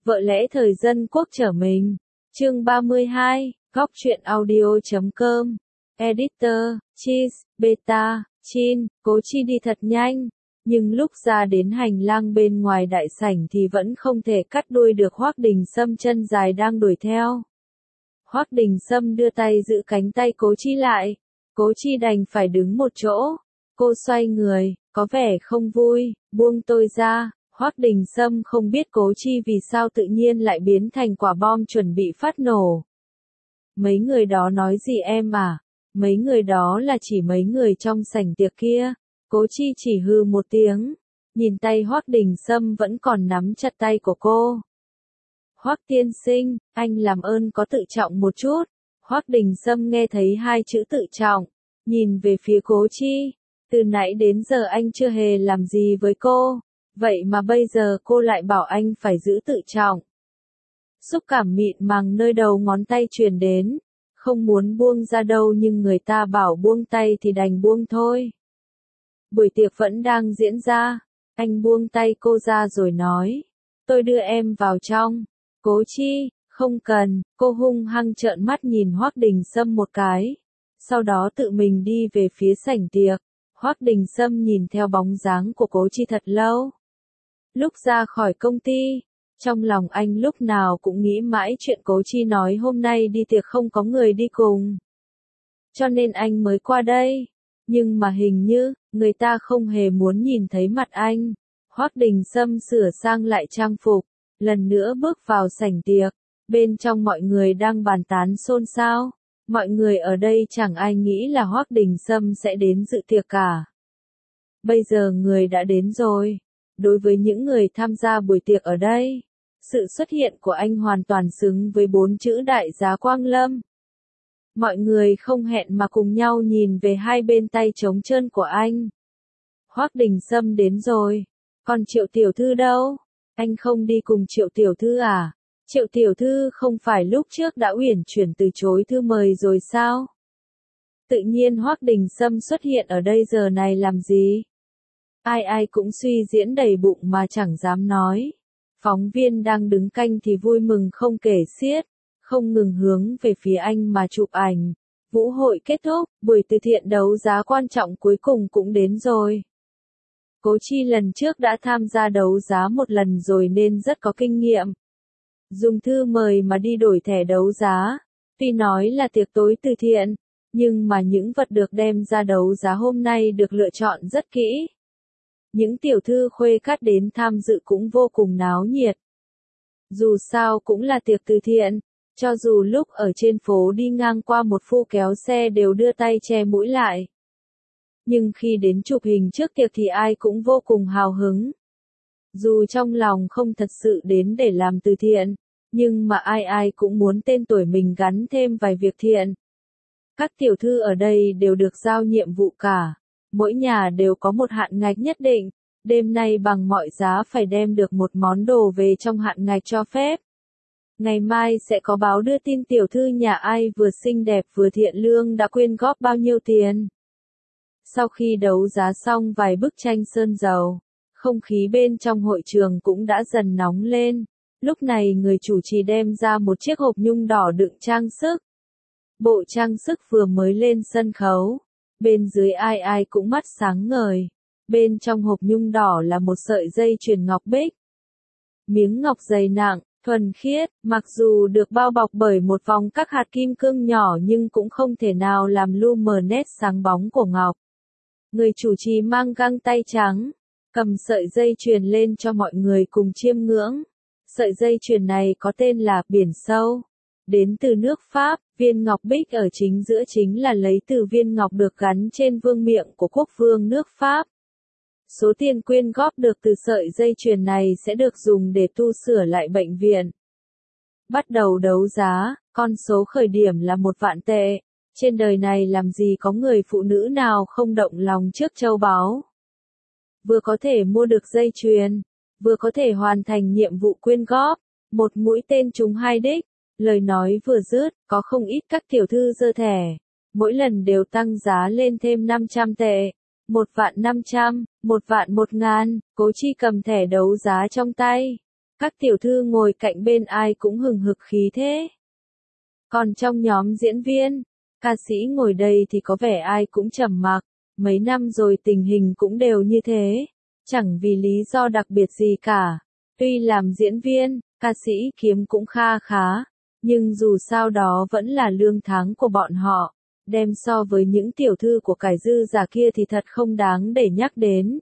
Vợ lẽ thời dân quốc trở mình. Chương 32, góc truyện audio.com. Editor, Cheese, Beta, Chin, Cố Chi đi thật nhanh. Nhưng lúc ra đến hành lang bên ngoài đại sảnh thì vẫn không thể cắt đuôi được Hoắc Đình Sâm chân dài đang đuổi theo. Hoắc Đình Sâm đưa tay giữ cánh tay Cố Chi lại. Cố Chi đành phải đứng một chỗ. Cô xoay người, có vẻ không vui, buông tôi ra. Hoắc Đình Sâm không biết Cố Chi vì sao tự nhiên lại biến thành quả bom chuẩn bị phát nổ. Mấy người đó nói gì em à? Mấy người đó là chỉ mấy người trong sảnh tiệc kia. Cố Chi chỉ hừ một tiếng, nhìn tay Hoắc Đình Sâm vẫn còn nắm chặt tay của cô. Hoắc tiên sinh, anh làm ơn có tự trọng một chút. Hoắc Đình Sâm nghe thấy hai chữ tự trọng, nhìn về phía Cố Chi. Từ nãy đến giờ anh chưa hề làm gì với cô, vậy mà bây giờ cô lại bảo anh phải giữ tự trọng. Xúc cảm mịn màng nơi đầu ngón tay truyền đến, không muốn buông ra đâu nhưng người ta bảo buông tay thì đành buông thôi. Buổi tiệc vẫn đang diễn ra, anh buông tay cô ra rồi nói, tôi đưa em vào trong. Cố Chi, không cần, cô hung hăng trợn mắt nhìn Hoắc Đình Sâm một cái, sau đó tự mình đi về phía sảnh tiệc. Hoắc Đình Sâm nhìn theo bóng dáng của Cố Chi thật lâu. Lúc ra khỏi công ty, trong lòng anh lúc nào cũng nghĩ mãi chuyện Cố Chi nói hôm nay đi tiệc không có người đi cùng. Cho nên anh mới qua đây. Nhưng mà hình như, người ta không hề muốn nhìn thấy mặt anh. Hoắc Đình Sâm sửa sang lại trang phục, lần nữa bước vào sảnh tiệc. Bên trong mọi người đang bàn tán xôn xao. Mọi người ở đây chẳng ai nghĩ là Hoắc Đình Sâm sẽ đến dự tiệc cả. Bây giờ người đã đến rồi. Đối với những người tham gia buổi tiệc ở đây, sự xuất hiện của anh hoàn toàn xứng với 4 chữ đại giá Quang Lâm. Mọi người không hẹn mà cùng nhau nhìn về hai bên tay trống trơn của anh. Hoắc Đình Sâm đến rồi. Còn Triệu tiểu thư đâu? Anh không đi cùng Triệu tiểu thư à? Triệu tiểu thư không phải lúc trước đã uyển chuyển từ chối thư mời rồi sao? Tự nhiên Hoắc Đình Sâm xuất hiện ở đây giờ này làm gì? Ai ai cũng suy diễn đầy bụng mà chẳng dám nói. Phóng viên đang đứng canh thì vui mừng không kể xiết, không ngừng hướng về phía anh mà chụp ảnh. Vũ hội kết thúc, buổi từ thiện đấu giá quan trọng cuối cùng cũng đến rồi. Cố Chi lần trước đã tham gia đấu giá một lần rồi nên rất có kinh nghiệm. Dùng thư mời mà đi đổi thẻ đấu giá. Tuy nói là tiệc tối từ thiện, nhưng mà những vật được đem ra đấu giá hôm nay được lựa chọn rất kỹ. Những tiểu thư khuê cát đến tham dự cũng vô cùng náo nhiệt. Dù sao cũng là tiệc từ thiện, cho dù lúc ở trên phố đi ngang qua một phu kéo xe đều đưa tay che mũi lại. Nhưng khi đến chụp hình trước tiệc thì ai cũng vô cùng hào hứng. Dù trong lòng không thật sự đến để làm từ thiện, nhưng mà ai ai cũng muốn tên tuổi mình gắn thêm vài việc thiện. Các tiểu thư ở đây đều được giao nhiệm vụ cả. Mỗi nhà đều có một hạn ngạch nhất định, đêm nay bằng mọi giá phải đem được một món đồ về trong hạn ngạch cho phép. Ngày mai sẽ có báo đưa tin tiểu thư nhà ai vừa xinh đẹp vừa thiện lương đã quyên góp bao nhiêu tiền. Sau khi đấu giá xong vài bức tranh sơn dầu, không khí bên trong hội trường cũng đã dần nóng lên. Lúc này người chủ trì đem ra một chiếc hộp nhung đỏ đựng trang sức. Bộ trang sức vừa mới lên sân khấu. Bên dưới ai ai cũng mắt sáng ngời. Bên trong hộp nhung đỏ là một sợi dây chuyền ngọc bích. Miếng ngọc dày nặng, thuần khiết, mặc dù được bao bọc bởi một vòng các hạt kim cương nhỏ nhưng cũng không thể nào làm lu mờ nét sáng bóng của ngọc. Người chủ trì mang găng tay trắng, cầm sợi dây chuyền lên cho mọi người cùng chiêm ngưỡng. Sợi dây chuyền này có tên là Biển Sâu. Đến từ nước Pháp, viên ngọc bích ở chính giữa chính là lấy từ viên ngọc được gắn trên vương miện của quốc vương nước Pháp. Số tiền quyên góp được từ sợi dây chuyền này sẽ được dùng để tu sửa lại bệnh viện. Bắt đầu đấu giá, con số khởi điểm là 1.000.000 tệ. Trên đời này làm gì có người phụ nữ nào không động lòng trước châu báu. Vừa có thể mua được dây chuyền, vừa có thể hoàn thành nhiệm vụ quyên góp, một mũi tên trúng hai đích. Lời nói vừa dứt, có không ít các tiểu thư giơ thẻ, mỗi lần đều tăng giá lên thêm 500 tệ, 1.500.000, 1.000.000, Cố Chi cầm thẻ đấu giá trong tay. Các tiểu thư ngồi cạnh bên ai cũng hừng hực khí thế. Còn trong nhóm diễn viên, ca sĩ ngồi đây thì có vẻ ai cũng trầm mặc, mấy năm rồi tình hình cũng đều như thế, chẳng vì lý do đặc biệt gì cả. Tuy làm diễn viên, ca sĩ kiếm cũng kha khá, nhưng dù sao đó vẫn là lương tháng của bọn họ, đem so với những tiểu thư của cải dư giả kia thì thật không đáng để nhắc đến.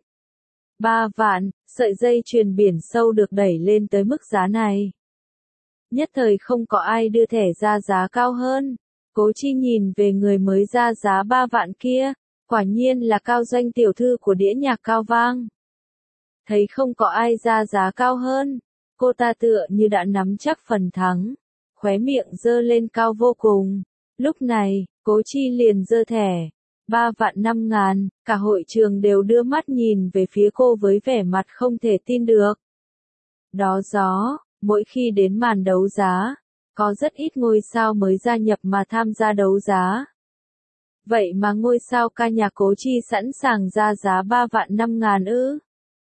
3 vạn, sợi dây chuyền biển sâu được đẩy lên tới mức giá này. Nhất thời không có ai đưa thẻ ra giá cao hơn. Cố Chi nhìn về người mới ra giá 3 vạn kia, quả nhiên là Cao Doanh tiểu thư của đĩa nhạc Cao Vang. Thấy không có ai ra giá cao hơn, cô ta tựa như đã nắm chắc phần thắng, khóe miệng giơ lên cao vô cùng. Lúc này, Cố Chi liền giơ thẻ, 3 vạn 5 ngàn, cả hội trường đều đưa mắt nhìn về phía cô với vẻ mặt không thể tin được. Đó gió, mỗi khi đến màn đấu giá, có rất ít ngôi sao mới gia nhập mà tham gia đấu giá. Vậy mà ngôi sao ca nhạc Cố Chi sẵn sàng ra giá 3 vạn 5 ngàn ư?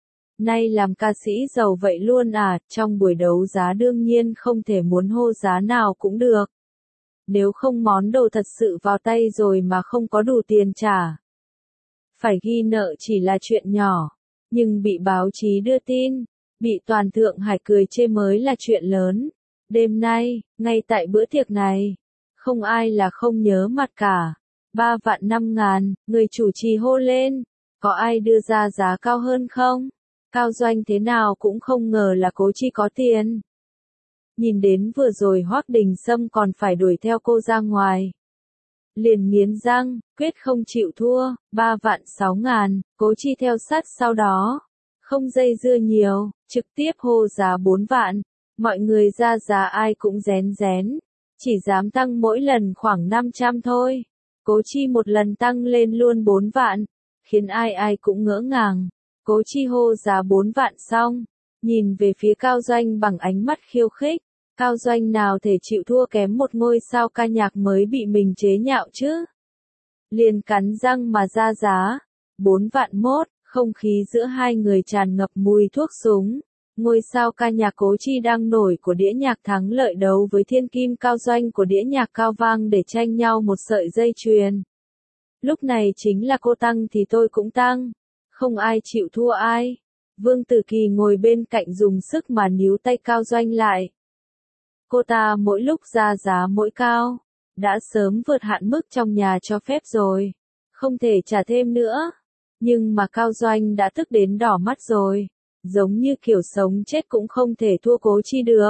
Nay làm ca sĩ giàu vậy luôn à, trong buổi đấu giá đương nhiên không thể muốn hô giá nào cũng được. Nếu không món đồ thật sự vào tay rồi mà không có đủ tiền trả. Phải ghi nợ chỉ là chuyện nhỏ, nhưng bị báo chí đưa tin, bị toàn Thượng Hải cười chê mới là chuyện lớn. Đêm nay, ngay tại bữa tiệc này, không ai là không nhớ mặt cả. 3 vạn 5 ngàn, người chủ trì hô lên, có ai đưa ra giá cao hơn không? Cao Doanh thế nào cũng không ngờ là Cố Chi có tiền. Nhìn đến vừa rồi Hoắc Đình Sâm còn phải đuổi theo cô ra ngoài. Liền nghiến răng, quyết không chịu thua, 3 vạn 6 ngàn, Cố Chi theo sát sau đó. Không dây dưa nhiều, trực tiếp hô giá 4 vạn, mọi người ra giá ai cũng rén rén, chỉ dám tăng mỗi lần khoảng 500 thôi. Cố Chi một lần tăng lên luôn 4 vạn, khiến ai ai cũng ngỡ ngàng. Cố Chi hô giá 4 vạn xong, nhìn về phía Cao Doanh bằng ánh mắt khiêu khích. Cao Doanh nào thể chịu thua kém một ngôi sao ca nhạc mới bị mình chế nhạo chứ. Liền cắn răng mà ra giá. 4 vạn mốt, không khí giữa hai người tràn ngập mùi thuốc súng. Ngôi sao ca nhạc Cố Chi đang nổi của đĩa nhạc thắng lợi đấu với thiên kim Cao Doanh của đĩa nhạc Cao Vang để tranh nhau một sợi dây chuyền. Lúc này chính là cô tăng thì tôi cũng tăng. Không ai chịu thua ai. Vương Tử Kỳ ngồi bên cạnh dùng sức mà níu tay Cao Doanh lại. Cô ta mỗi lúc ra giá mỗi cao, đã sớm vượt hạn mức trong nhà cho phép rồi, không thể trả thêm nữa. Nhưng mà Cao Doanh đã tức đến đỏ mắt rồi, giống như kiểu sống chết cũng không thể thua Cố Chi được.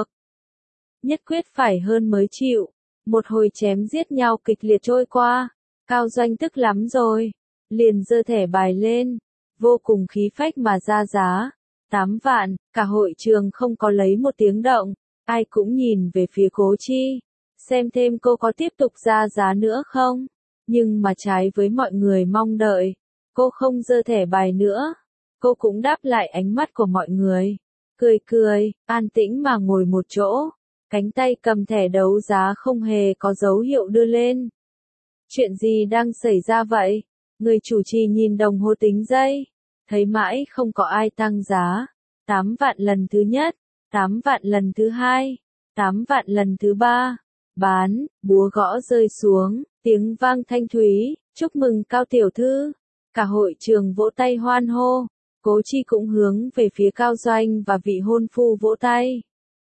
Nhất quyết phải hơn mới chịu, một hồi chém giết nhau kịch liệt trôi qua, Cao Doanh tức lắm rồi, liền giơ thẻ bài lên, vô cùng khí phách mà ra giá, 8 vạn, cả hội trường không có lấy một tiếng động. Ai cũng nhìn về phía Cố Chi, xem thêm cô có tiếp tục ra giá nữa không. Nhưng mà trái với mọi người mong đợi, cô không giơ thẻ bài nữa. Cô cũng đáp lại ánh mắt của mọi người. Cười cười, an tĩnh mà ngồi một chỗ. Cánh tay cầm thẻ đấu giá không hề có dấu hiệu đưa lên. Chuyện gì đang xảy ra vậy? Người chủ trì nhìn đồng hồ tính giây. Thấy mãi không có ai tăng giá. 8 vạn lần thứ nhất. 8 vạn lần thứ hai, 8 vạn lần thứ ba, bán, búa gõ rơi xuống, tiếng vang thanh thúy, chúc mừng Cao tiểu thư. Cả hội trường vỗ tay hoan hô, Cố Chi cũng hướng về phía Cao Doanh và vị hôn phu vỗ tay.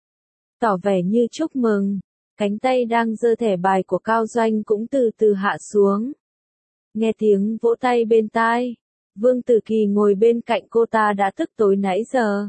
Tỏ vẻ như chúc mừng, cánh tay đang giơ thẻ bài của Cao Doanh cũng từ từ hạ xuống. Nghe tiếng vỗ tay bên tai, Vương Tử Kỳ ngồi bên cạnh cô ta đã tức tối nãy giờ.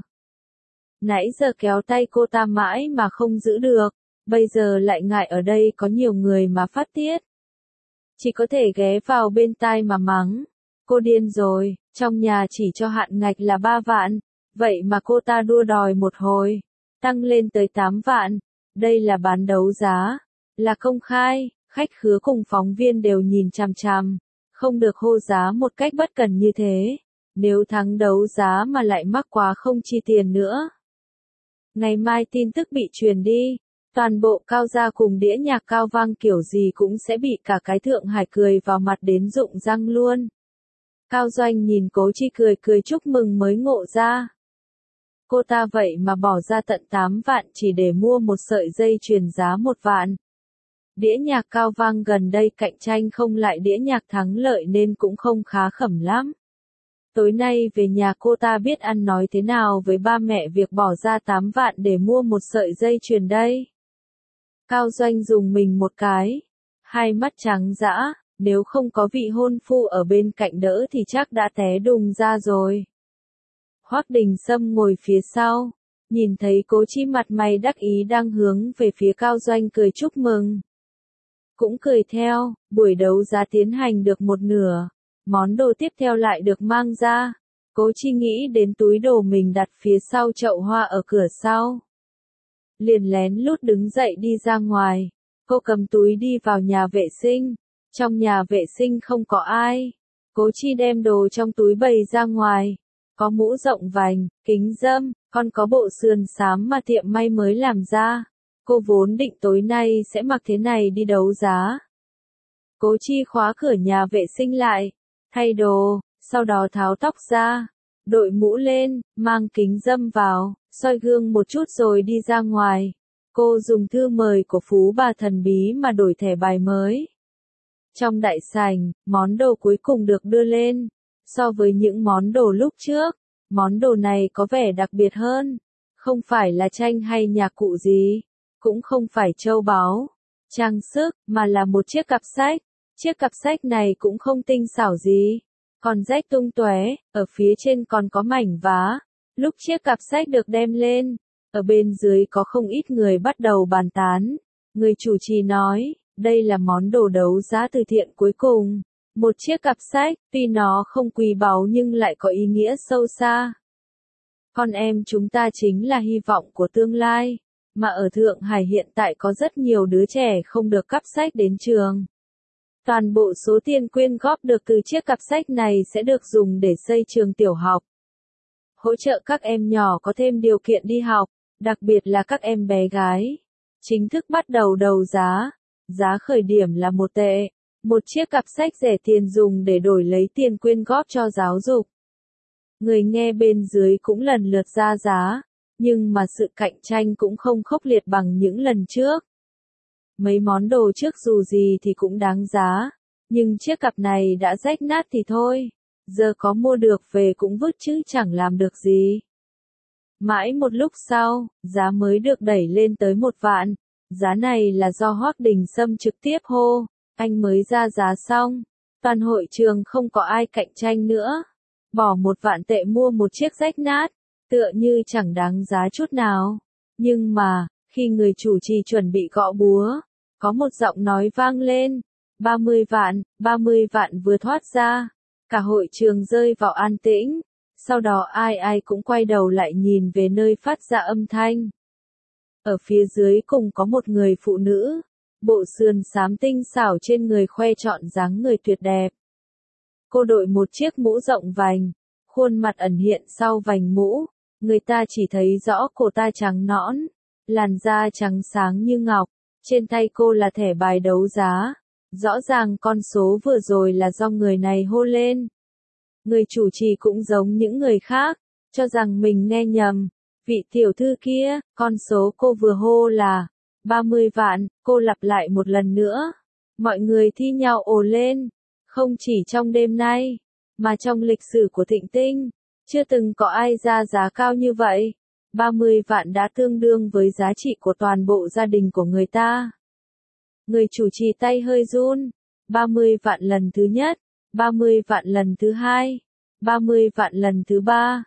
Nãy giờ kéo tay cô ta mãi mà không giữ được, bây giờ lại ngại ở đây có nhiều người mà phát tiết. Chỉ có thể ghé vào bên tai mà mắng. Cô điên rồi, trong nhà chỉ cho hạn ngạch là 3 vạn, vậy mà cô ta đua đòi một hồi, tăng lên tới 8 vạn. Đây là bán đấu giá, là công khai, khách khứa cùng phóng viên đều nhìn chằm chằm, không được hô giá một cách bất cần như thế. Nếu thắng đấu giá mà lại mắc quá không chi tiền nữa. Ngày mai tin tức bị truyền đi, toàn bộ Cao gia cùng đĩa nhạc Cao Vang kiểu gì cũng sẽ bị cả cái Thượng Hải cười vào mặt đến rụng răng luôn. Cao Doanh nhìn Cố Chi cười cười chúc mừng mới ngộ ra. cô ta vậy mà bỏ ra tận 8 vạn chỉ để mua một sợi dây chuyền giá 1 vạn. Đĩa nhạc cao vang gần đây cạnh tranh không lại đĩa nhạc thắng lợi nên cũng không khá khẩm lắm. Tối nay về nhà cô ta biết ăn nói thế nào với ba mẹ việc bỏ ra 8 vạn để mua một sợi dây chuyền đây. Cao Doanh dùng mình một cái, hai mắt trắng dã, nếu không có vị hôn phu ở bên cạnh đỡ thì chắc đã té đùng ra rồi. Hoắc Đình Sâm ngồi phía sau, nhìn thấy Cố Chi mặt mày đắc ý đang hướng về phía Cao Doanh cười chúc mừng. Cũng cười theo, buổi đấu giá tiến hành được một nửa, món đồ tiếp theo lại được mang ra. Cố Chi nghĩ đến túi đồ mình đặt phía sau chậu hoa ở cửa sau. Liền lén lút đứng dậy đi ra ngoài, cô cầm túi đi vào nhà vệ sinh, trong nhà vệ sinh không có ai. Cố Chi đem đồ trong túi bày ra ngoài, có mũ rộng vành, kính râm, còn có bộ sườn xám mà tiệm may mới làm ra. Cô vốn định tối nay sẽ mặc thế này đi đấu giá. Cố Chi khóa cửa nhà vệ sinh lại, thay đồ, sau đó tháo tóc ra, đội mũ lên, mang kính râm vào, soi gương một chút rồi đi ra ngoài. Cô dùng thư mời của Phú Bà thần bí mà đổi thẻ bài mới. Trong đại sảnh, món đồ cuối cùng được đưa lên. So với những món đồ lúc trước, món đồ này có vẻ đặc biệt hơn. Không phải là tranh hay nhạc cụ gì, cũng không phải châu báu, trang sức, mà là một chiếc cặp sách. Chiếc cặp sách này cũng không tinh xảo gì, còn rách tung tóe, ở phía trên còn có mảnh vá. Lúc chiếc cặp sách được đem lên, ở bên dưới có không ít người bắt đầu bàn tán. Người chủ trì nói, đây là món đồ đấu giá từ thiện cuối cùng. Một chiếc cặp sách, tuy nó không quý báu nhưng lại có ý nghĩa sâu xa. Con em chúng ta chính là hy vọng của tương lai, mà ở Thượng Hải hiện tại có rất nhiều đứa trẻ không được cắp sách đến trường. Toàn bộ số tiền quyên góp được từ chiếc cặp sách này sẽ được dùng để xây trường tiểu học. Hỗ trợ các em nhỏ có thêm điều kiện đi học, đặc biệt là các em bé gái. Chính thức bắt đầu đấu giá. Giá khởi điểm là 1 tệ. Một chiếc cặp sách rẻ tiền dùng để đổi lấy tiền quyên góp cho giáo dục. Người nghe bên dưới cũng lần lượt ra giá, nhưng mà sự cạnh tranh cũng không khốc liệt bằng những lần trước. Mấy món đồ trước dù gì thì cũng đáng giá, nhưng chiếc cặp này đã rách nát thì thôi, giờ có mua được về cũng vứt chứ chẳng làm được gì. Mãi một lúc sau, giá mới được đẩy lên tới 1 vạn, giá này là do Hoắc Đình Sâm trực tiếp hô, anh mới ra giá xong, toàn hội trường không có ai cạnh tranh nữa. Bỏ 1 vạn tệ mua một chiếc rách nát, tựa như chẳng đáng giá chút nào. Nhưng mà, khi người chủ trì chuẩn bị gõ búa, có một giọng nói vang lên, 30 vạn vừa thoát ra, cả hội trường rơi vào an tĩnh, sau đó ai cũng quay đầu lại nhìn về nơi phát ra âm thanh. Ở phía dưới cùng có một người phụ nữ, bộ sườn xám tinh xảo trên người khoe trọn dáng người tuyệt đẹp. Cô đội một chiếc mũ rộng vành, khuôn mặt ẩn hiện sau vành mũ, người ta chỉ thấy rõ cổ ta trắng nõn, làn da trắng sáng như ngọc, trên tay cô là thẻ bài đấu giá, rõ ràng con số vừa rồi là do người này hô lên. Người chủ trì cũng giống những người khác, cho rằng mình nghe nhầm, vị tiểu thư kia, con số cô vừa hô là 30 vạn, cô lặp lại một lần nữa. Mọi người thi nhau ồ lên, không chỉ trong đêm nay, mà trong lịch sử của Thịnh Tinh, chưa từng có ai ra giá cao như vậy. 30 vạn đã tương đương với giá trị của toàn bộ gia đình của người ta. Người chủ trì tay hơi run, 30 vạn lần thứ nhất, 30 vạn lần thứ hai, 30 vạn lần thứ ba.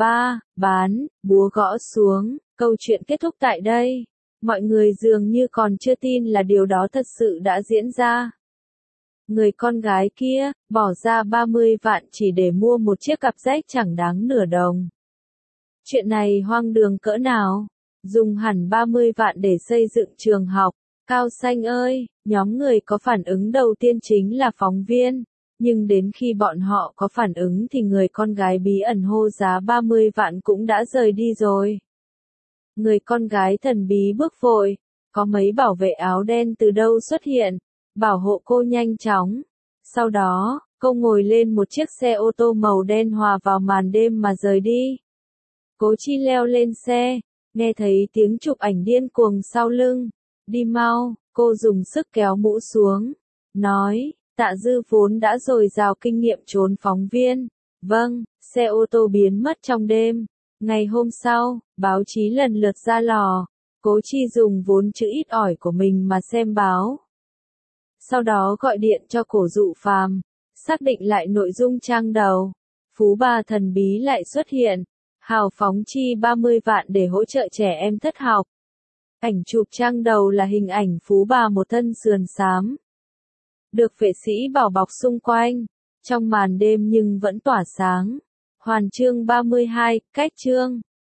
Bán, búa gõ xuống, câu chuyện kết thúc tại đây. Mọi người dường như còn chưa tin là điều đó thật sự đã diễn ra. Người con gái kia, bỏ ra 30 vạn chỉ để mua một chiếc cặp rách chẳng đáng nửa đồng. Chuyện này hoang đường cỡ nào? Dùng hẳn 30 vạn để xây dựng trường học. Cao Xanh ơi, nhóm người có phản ứng đầu tiên chính là phóng viên. Nhưng đến khi bọn họ có phản ứng thì người con gái bí ẩn hô giá 30 vạn cũng đã rời đi rồi. Người con gái thần bí bước vội, có mấy bảo vệ áo đen từ đâu xuất hiện, bảo hộ cô nhanh chóng. Sau đó, cô ngồi lên một chiếc xe ô tô màu đen hòa vào màn đêm mà rời đi. Cố Chi leo lên xe, nghe thấy tiếng chụp ảnh điên cuồng sau lưng. Đi mau, cô dùng sức kéo mũ xuống. Nói, Tạ Dư vốn đã dồi dào kinh nghiệm trốn phóng viên. Vâng, xe ô tô biến mất trong đêm. Ngày hôm sau, báo chí lần lượt ra lò. Cố Chi dùng vốn chữ ít ỏi của mình mà xem báo. Sau đó gọi điện cho Cổ Dụ Phàm, xác định lại nội dung trang đầu. Phú bà thần bí lại xuất hiện, hào phóng chi 30 vạn để hỗ trợ trẻ em thất học. Ảnh chụp trang đầu là hình ảnh Phú bà một thân sườn xám, được vệ sĩ bảo bọc xung quanh, trong màn đêm nhưng vẫn tỏa sáng. Hoàn chương 32, cách chương.